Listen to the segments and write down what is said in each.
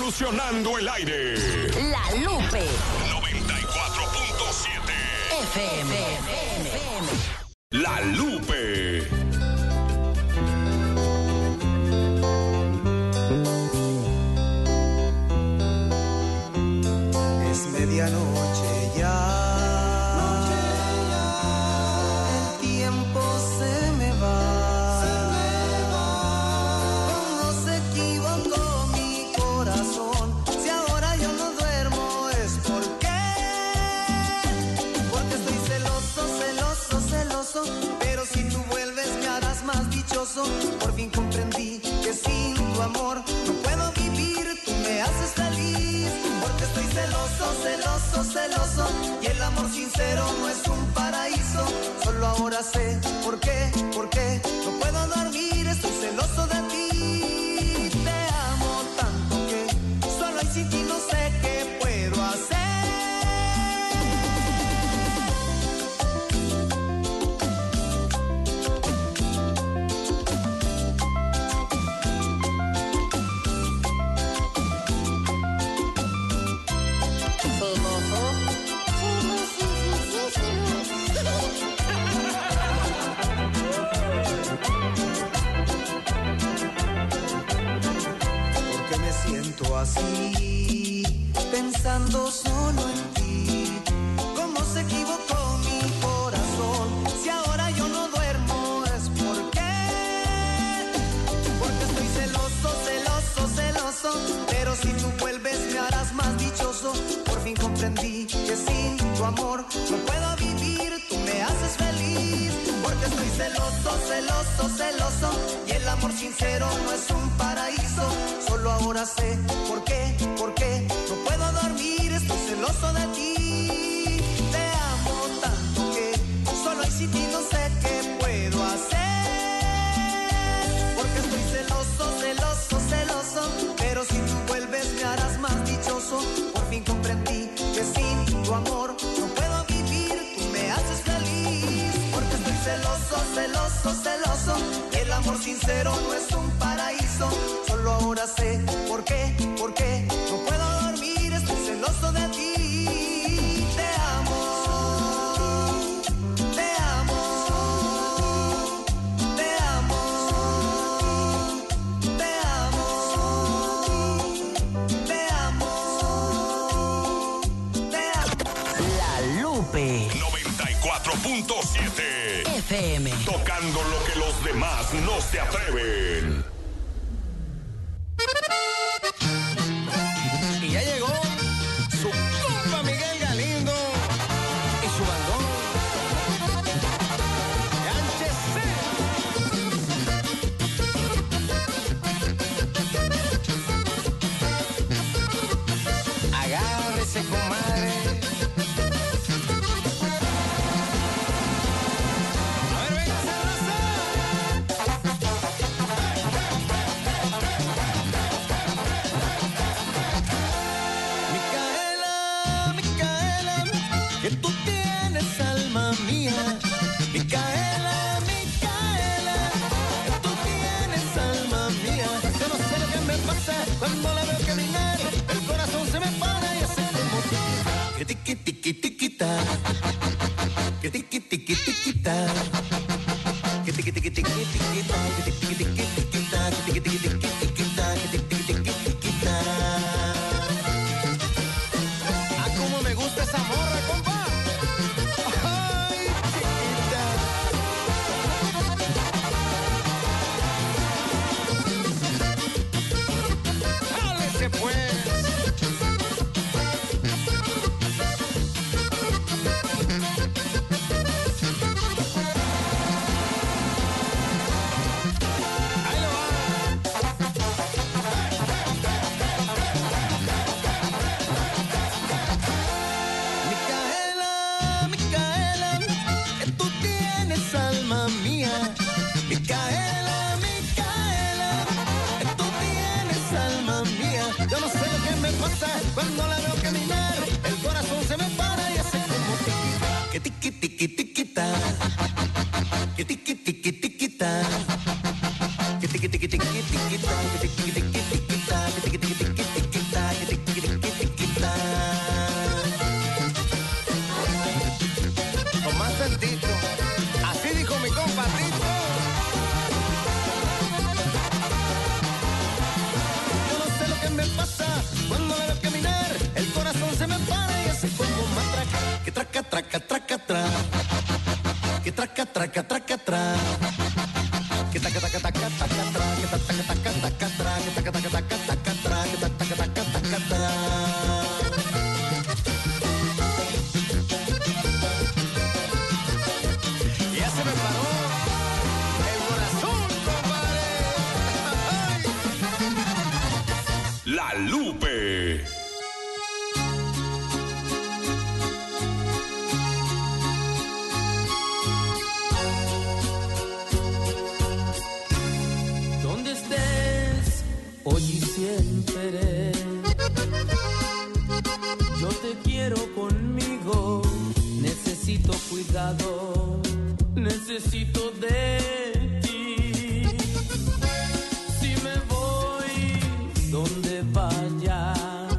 Revolucionando el aire. La Lupe 94.7 FM. La Lupe. Es medianoche ya. El tiempo se me va. ¿Cómo se equivocó mi corazón? Si ahora yo no duermo es porque estoy celoso. Pero si tú vuelves me harás más dichoso. Por fin comprendí que sin tu amor no puedo vivir. Tú me haces feliz. Porque estoy celoso. Y el amor sincero no es un paraíso. Solo ahora sé por qué no puedo dormir. Estoy celoso de ti. Te amo tanto que solo hay sin ti no sé qué puedo hacer. Porque me siento así, pensando solo en ti. ¿Cómo se equivocó mi corazón? Si ahora yo no duermo es porque estoy celoso. Pero si tú vuelves me harás más dichoso. Por fin comprendí que sin tu amor no puedo vivir. Tú me haces feliz. Porque estoy celoso. Y el amor sincero no es un paraíso. Solo ahora sé por qué no puedo dormir. Estoy celoso de ti. Te amo tanto que solo hay sin ti no sé qué puedo hacer. Porque estoy celoso. Pero si tú vuelves me harás más dichoso. Por fin comprendí que sin tu amor no puedo vivir. Tú me haces feliz. Porque estoy celoso. Y el amor sincero no es un paraíso. Solo ahora sé por qué no puedo dormir. Estoy celoso de ti. Te amo. La Lupe 94.7 FM. Tocando lo que los demás no se atreven. Y ya llegó su compa Miguel Galindo y su bandón. ¡Lánchese! Agárrese, comadre. A ver, venga, sabrosa. Micaela, que tú tienes alma mía. Micaela, que tú tienes alma mía. Yo no sé lo que me pasa cuando la veo caminar. El corazón se me para y hace como que tiqui tiqui tiquita, que tiqui tiqui tiquita, que tiqui tiqui tiqui tiquita, que tiqui tiqui tiquita, que tiqui tiqui tiqui tiquita, que tiqui tiqui tiqui tiquita. Ah, cómo me gusta esa morra, compa. Ay, chiquita. ¡Jálese, pues! Ahí lo va. Micaela, que tú tienes alma mía. Micaela, que tú tienes alma mía. Yo no sé lo que me pasa cuando la veo caminar. El corazón se me para y hace como que tiqui tiqui tiquita, que tiqui tiqui tiquita, que tiqui tiqui tiqui tiquita, que tiqui tiqui tiquita, que tiqui tiqui tiqui tiquita. traca, traca, tra. Que traca, traca, traca, tra. Que taca, taca, taca, taca, tra. Que taca, taca, taca, tra. Que taca, taca, taca, taca, tra. Que taca, taca, taca, tra. Ya se me paró el corazón, compadre. La Lupe. Donde estés, hoy y siempre, yo te quiero conmigo. Necesito cuidado, necesito de ti. Si me voy donde vaya,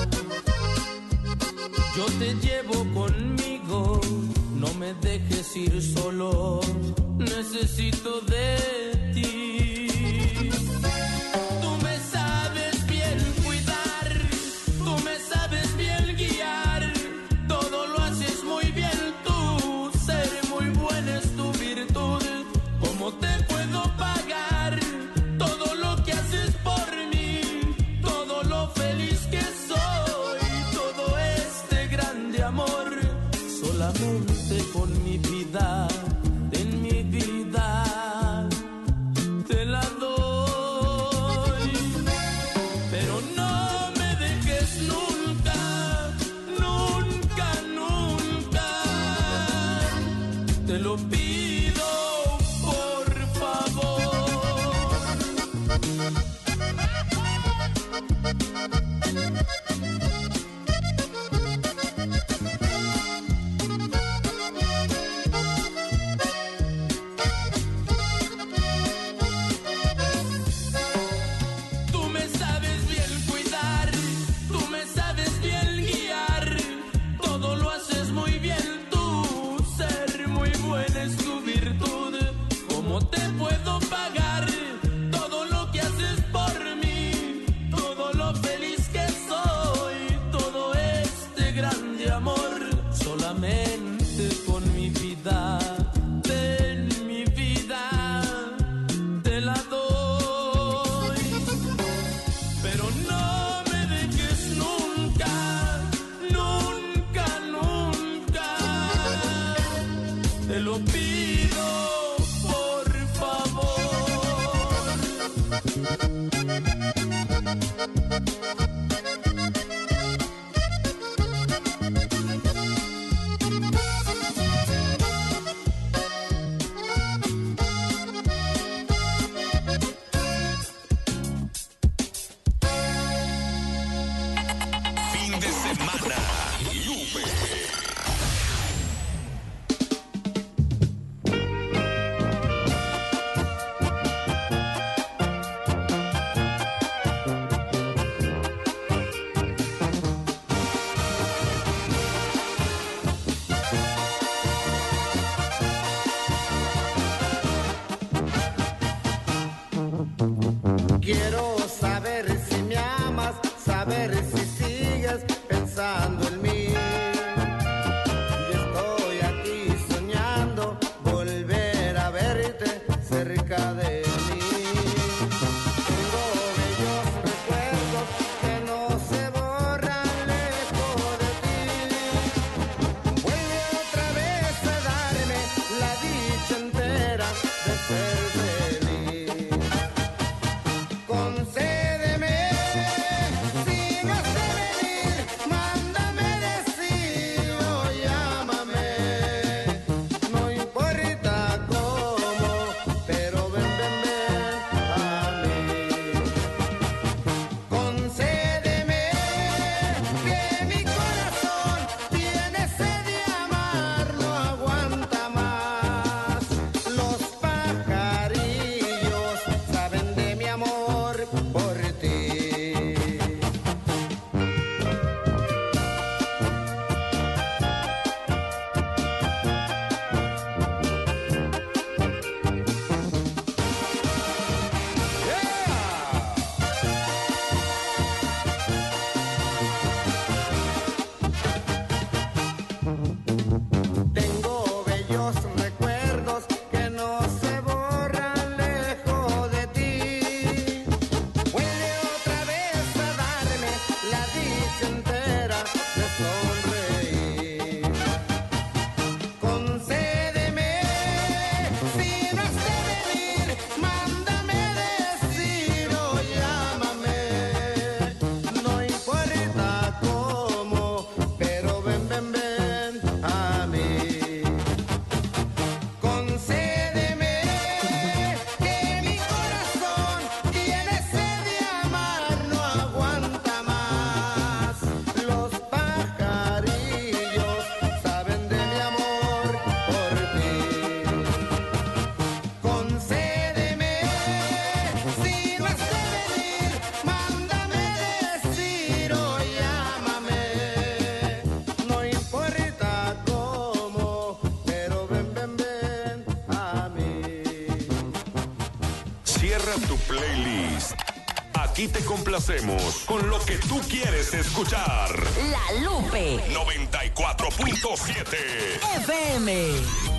yo te llevo conmigo. No me dejes ir solo, necesito de ti. Tú me sabes bien cuidar, tú me sabes bien guiar. Todo lo haces muy bien tú, ser muy buena es tu virtud. ¿Cómo te puedo pagar todo lo que haces por mí? Todo lo feliz que soy, todo este grande amor. Solamente con mi vida, en mi vida, te la doy. Pero no me dejes nunca, nunca, nunca. Te lo pido, por favor. Tú me sabes bien cuidar, tú me sabes bien guiar. Todo lo haces muy bien tú, ser muy buena es tu virtud. ¿Cómo te puedo pagar todo lo que haces por mí? Todo lo feliz que soy, todo este grande amor. Solamente con mi vida, en mi vida, te la doy. Pero no me dejes nunca, nunca, nunca. Te lo pido, por favor. Fin de semana. Lupe. Quiero saber si me amas, saber si sigues pensando en mí. Y estoy aquí soñando volver a verte cerca de mí. Tengo bellos recuerdos que no se borran lejos de ti. Vuelve otra vez a darme la dicha entera de ser feliz. Concédeme, si no tu playlist. Aquí te complacemos con lo que tú quieres escuchar. La Lupe 94.7 FM.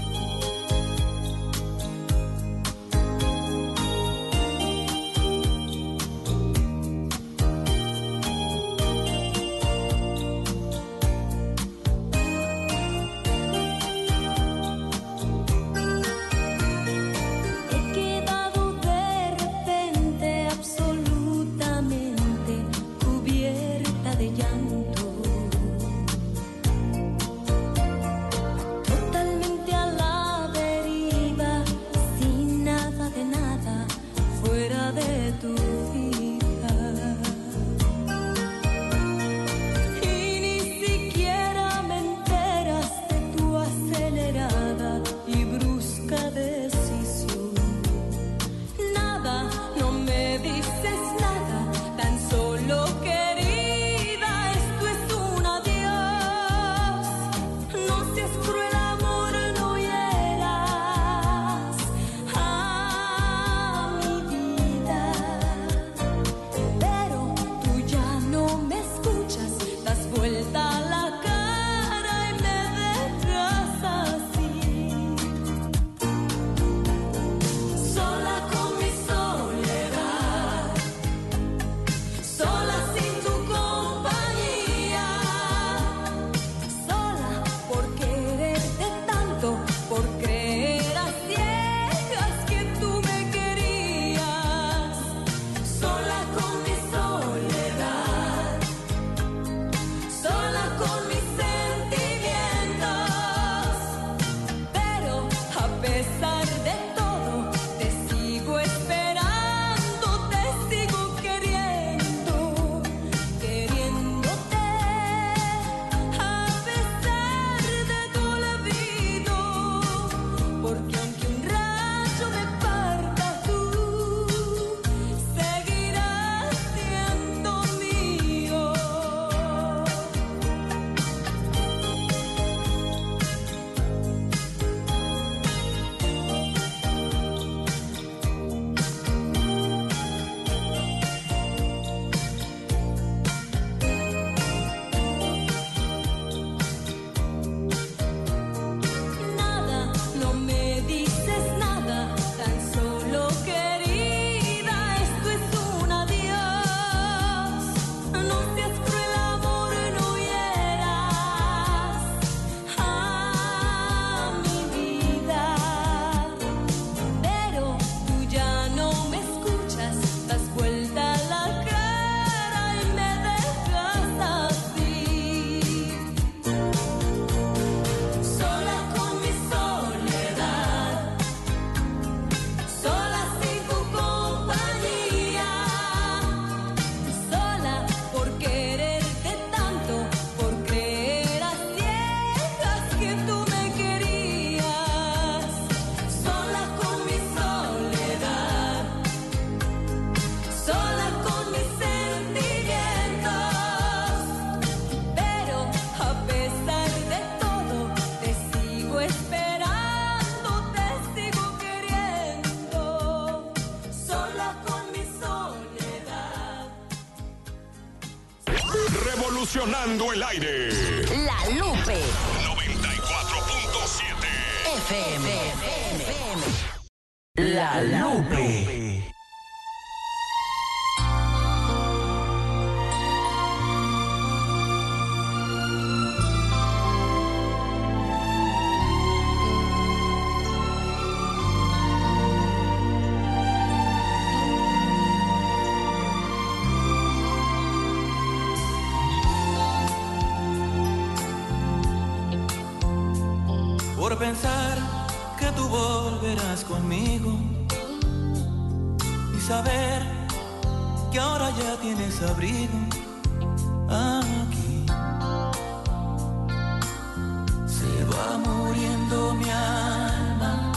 Revolucionando el aire. La Lupe 94.7 FM. La Lupe. Por pensar que tú volverás conmigo y saber que ahora ya tienes abrigo aquí. Se va muriendo mi alma,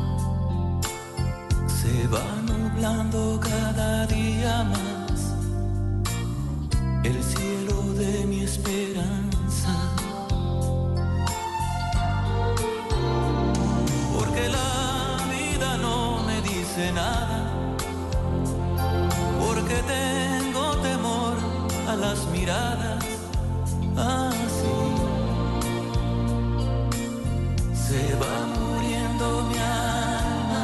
se va nublando cada día más el cielo de mi esperanza. Porque la vida no me dice nada miradas así. Se va muriendo mi alma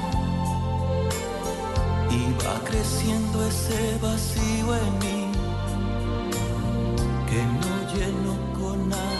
y va creciendo ese vacío en mí que no lleno con nada.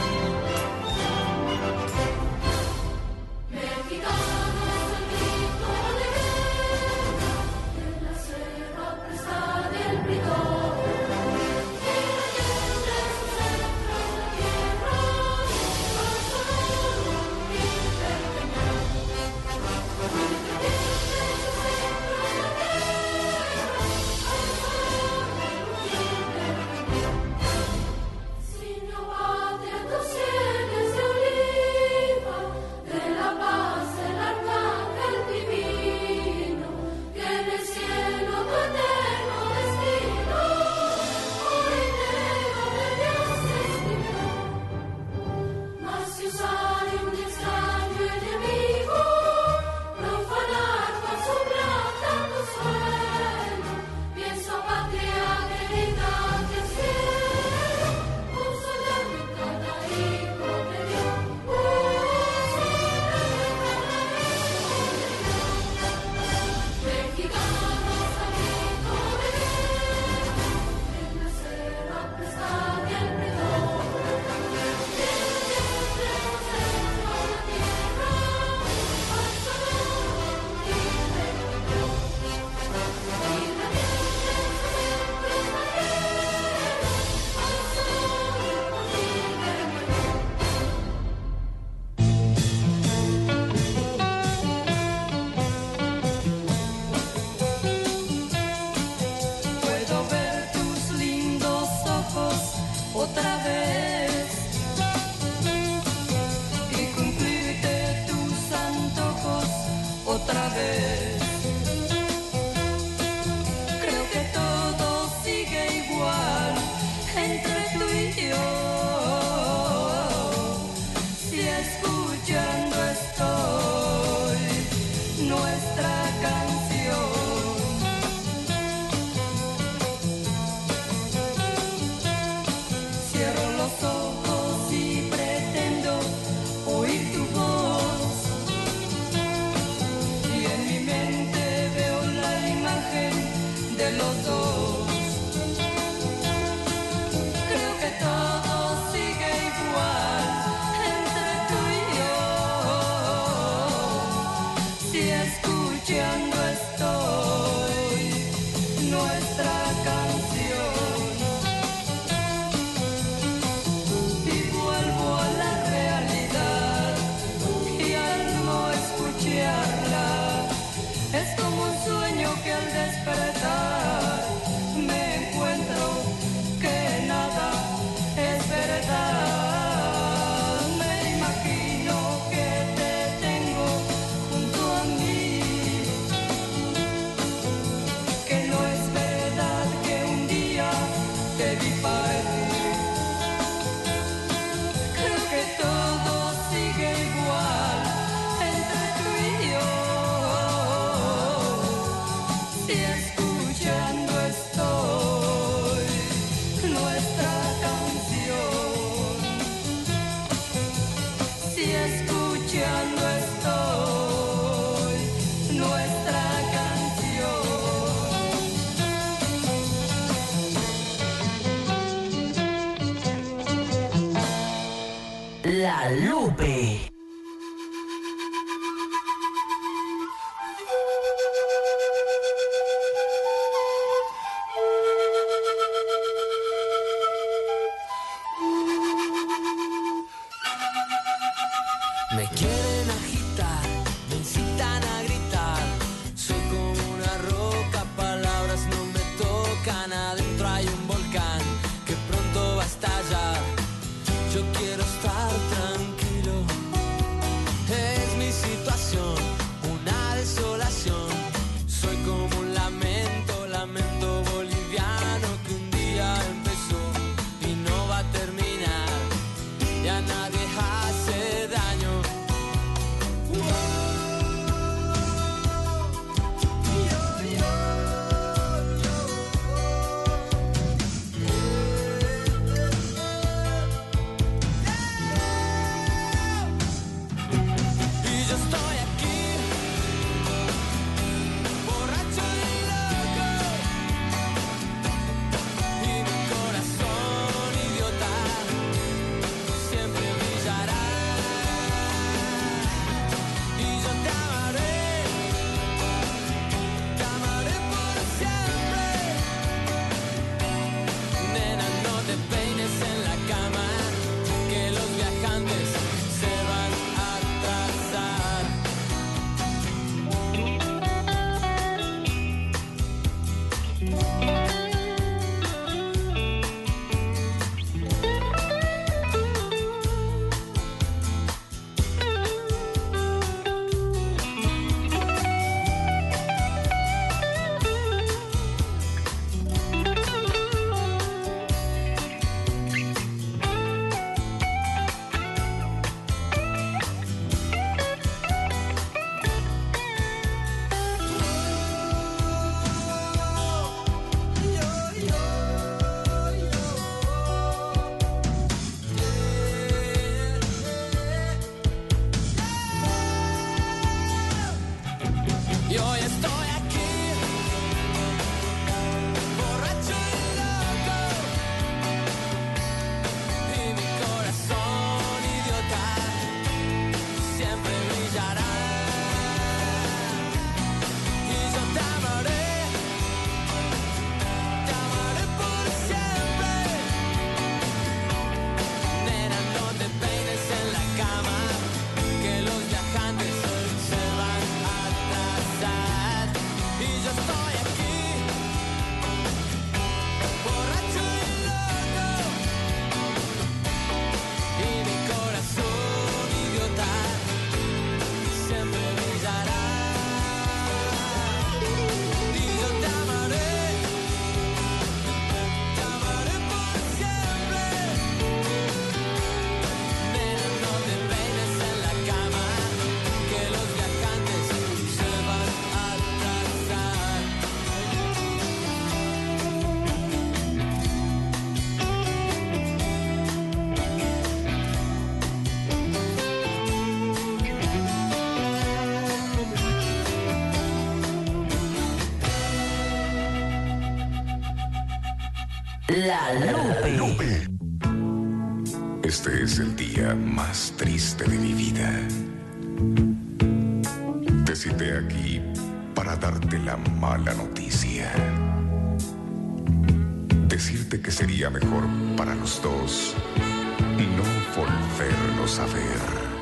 La Lupe. Me quieren agitar, me incitan a gritar. Soy como una roca, palabras no me tocan. Adentro hay un volcán que pronto va a estallar. Yo quiero estar tranquilo. Es mi situación, una desolación. Soy como un lamento, lamento boliviano que un día empezó y no va a terminar. Y a nadie hace daño. La Lupe. Este es el día más triste de mi vida. Te cité aquí para darte la mala noticia. Decirte que sería mejor para los dos no volvernos a ver.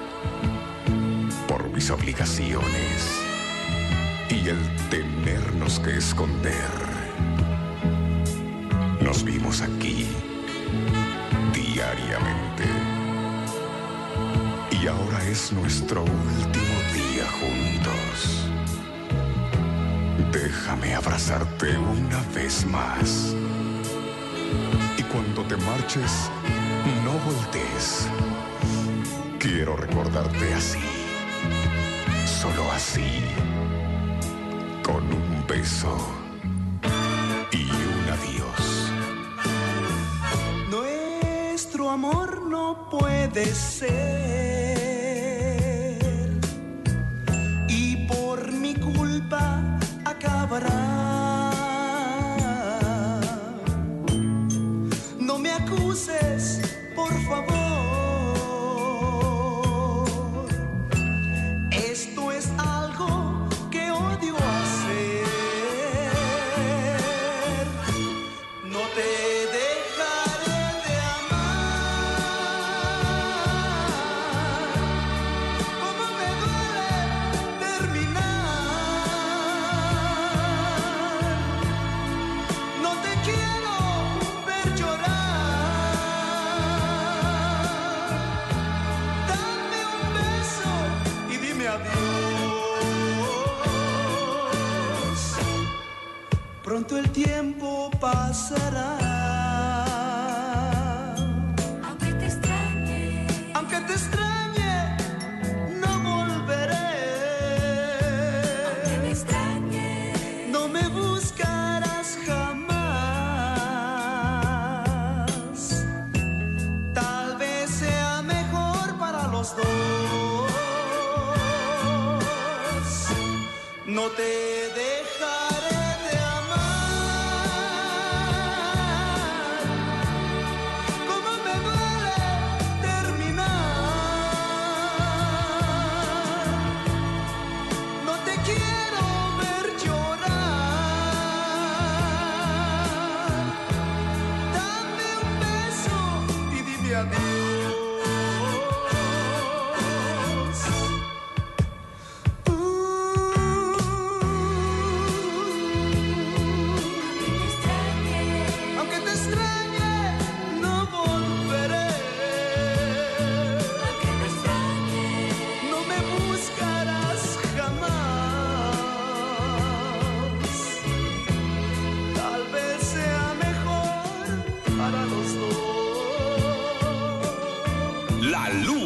Por mis obligaciones y el tenernos que esconder. Nos vimos aquí diariamente. Y ahora es nuestro último día juntos. Déjame abrazarte una vez más. Y cuando te marches, no voltees. Quiero recordarte así. Solo así. Con un beso y un adiós. Nuestro amor no puede ser, y por mi culpa acabará. No me acuses, por favor. Esto es algo que odio hacer. No te dejaré de amar. Como me duele terminar. No te quiero ver llorar. Dame un beso y dime adiós. Pronto el tiempo pasará. Aunque te extrañe, no volveré. Aunque me extrañe, no me buscarás jamás. Tal vez sea mejor para los dos. No te dejaré de amar. Como me duele terminar. No te quiero ver llorar. Dame un beso y dime adiós. Aunque te extrañe, no volveré. Aunque me extrañe, no me buscarás jamás. Tal vez sea mejor para los dos. La Lupe.